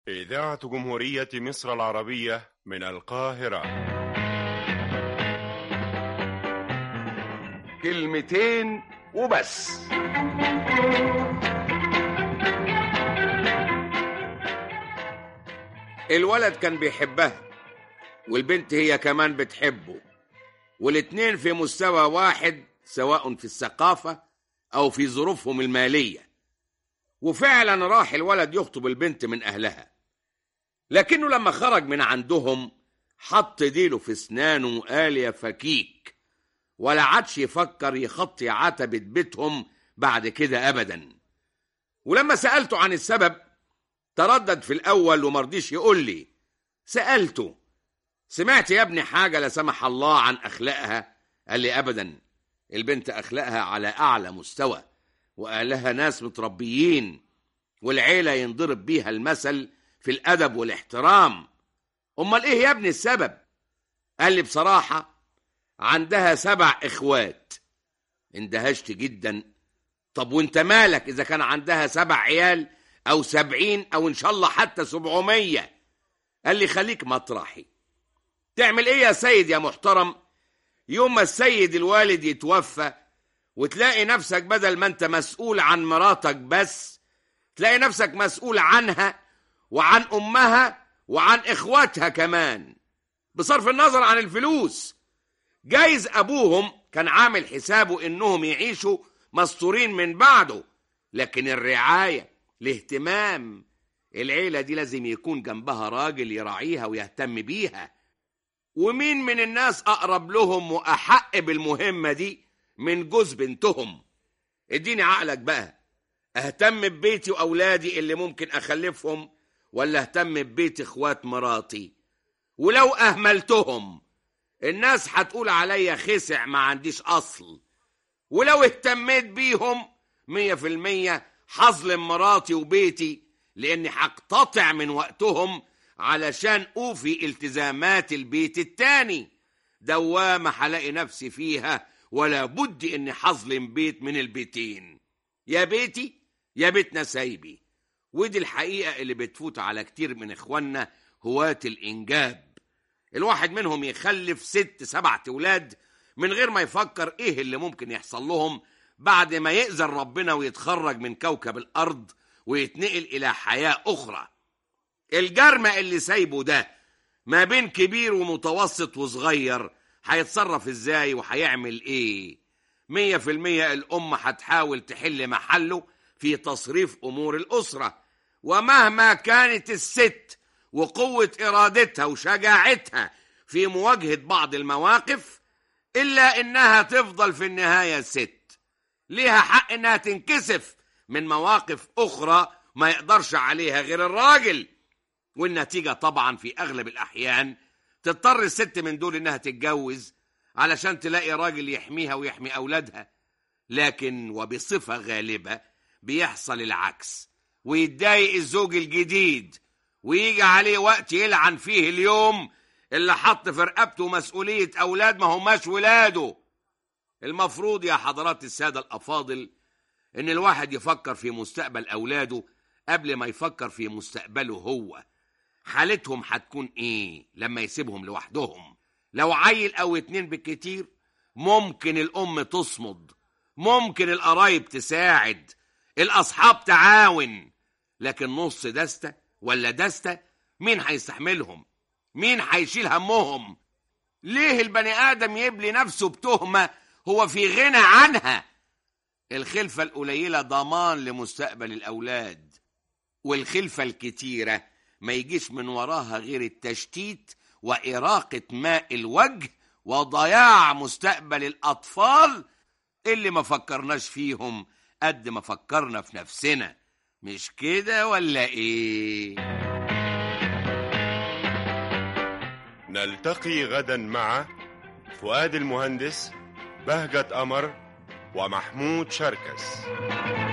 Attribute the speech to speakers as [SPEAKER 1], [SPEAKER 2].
[SPEAKER 1] إذاعة جمهورية مصر العربية من القاهرة.
[SPEAKER 2] كلمتين وبس. الولد كان بيحبها والبنت هي كمان بتحبه، والاتنين في مستوى واحد سواء في الثقافة أو في ظروفهم المالية. وفعلا راح الولد يخطب البنت من أهلها، لكنه لما خرج من عندهم حط ديله في اسنانه وقال يا فكيك، ولا عادش يفكر يخطي عتبة بيتهم بعد كده أبدا. ولما سألته عن السبب تردد في الأول ومرضيش يقول لي. سألته سمعت يا ابني حاجة لا سمح الله عن أخلاقها؟ قال لي أبدا، البنت أخلاقها على أعلى مستوى، وأهلها ناس متربيين، والعيلة ينضرب بيها المثل في الأدب والاحترام. أمال إيه يا ابني السبب؟ قال لي بصراحة عندها 7 إخوات. اندهشت جدا. طب وانت مالك إذا كان عندها 7 عيال أو 70 أو إن شاء الله حتى 700؟ قال لي خليك مطرحي. تعمل إيه يا سيد يا محترم يوم ما السيد الوالد يتوفى وتلاقي نفسك بدل ما انت مسؤول عن مراتك بس تلاقي نفسك مسؤول عنها وعن أمها وعن إخواتها كمان، بصرف النظر عن الفلوس. جايز أبوهم كان عامل حسابه إنهم يعيشوا مستورين من بعده، لكن الرعاية، الاهتمام، العيلة دي لازم يكون جنبها راجل يراعيها ويهتم بيها. ومين من الناس أقرب لهم وأحق بالمهمة دي من جوز بنتهم؟ اديني عقلك بقى، اهتم ببيتي وأولادي اللي ممكن أخلفهم ولا اهتم ببيت إخوات مراتي؟ ولو أهملتهم الناس هتقول عليا خسع ما عنديش أصل، ولو اهتميت بيهم 100% هظلم مراتي وبيتي، لأني هقتطع من وقتهم علشان أوفي التزامات البيت التاني. دوامة هلاقي نفسي فيها ولا بد إني هظلم بيت من البيتين، يا بيتي يا بيتنا سايبي. ودي الحقيقة اللي بتفوت على كتير من إخواننا هواة الإنجاب. الواحد منهم يخلف 6 7 أولاد من غير ما يفكر إيه اللي ممكن يحصل لهم بعد ما يأذن ربنا ويتخرج من كوكب الأرض ويتنقل إلى حياة أخرى. الجرمة اللي سايبه ده ما بين كبير ومتوسط وصغير هيتصرف إزاي وهيعمل إيه؟ 100% الأم هتحاول تحل محله في تصريف أمور الأسرة، ومهما كانت الست وقوة إرادتها وشجاعتها في مواجهة بعض المواقف إلا إنها تفضل في النهاية ست، ليها حق إنها تنكسف من مواقف أخرى ما يقدرش عليها غير الراجل. والنتيجة طبعا في أغلب الأحيان تضطر الست من دول إنها تتجوز علشان تلاقي راجل يحميها ويحمي أولادها. لكن وبصفة غالبة بيحصل العكس، ويتضايق الزوج الجديد ويجي عليه وقت يلعن فيه اليوم اللي حط في رقبته مسؤولية أولاد ما هماش ولاده. المفروض يا حضرات السادة الأفاضل إن الواحد يفكر في مستقبل أولاده قبل ما يفكر في مستقبله هو. حالتهم هتكون إيه لما يسيبهم لوحدهم؟ لو عيل أو 2 بالكتير ممكن الأم تصمد، ممكن القرايب تساعد، الأصحاب تعاون، لكن نص دستة ولا دستة مين هيستحملهم؟ مين هيشيل همهم؟ ليه البني آدم يبلي نفسه بتهمة هو في غنى عنها؟ الخلفة القليلة ضمان لمستقبل الأولاد، والخلفة الكتيرة ما يجيش من وراها غير التشتيت وإراقة ماء الوجه وضياع مستقبل الأطفال اللي ما فكرناش فيهم قد ما فكرنا في نفسنا. مش كده ولا إيه؟
[SPEAKER 1] نلتقي غدا مع فؤاد المهندس، بهجة قمر، ومحمود شركس.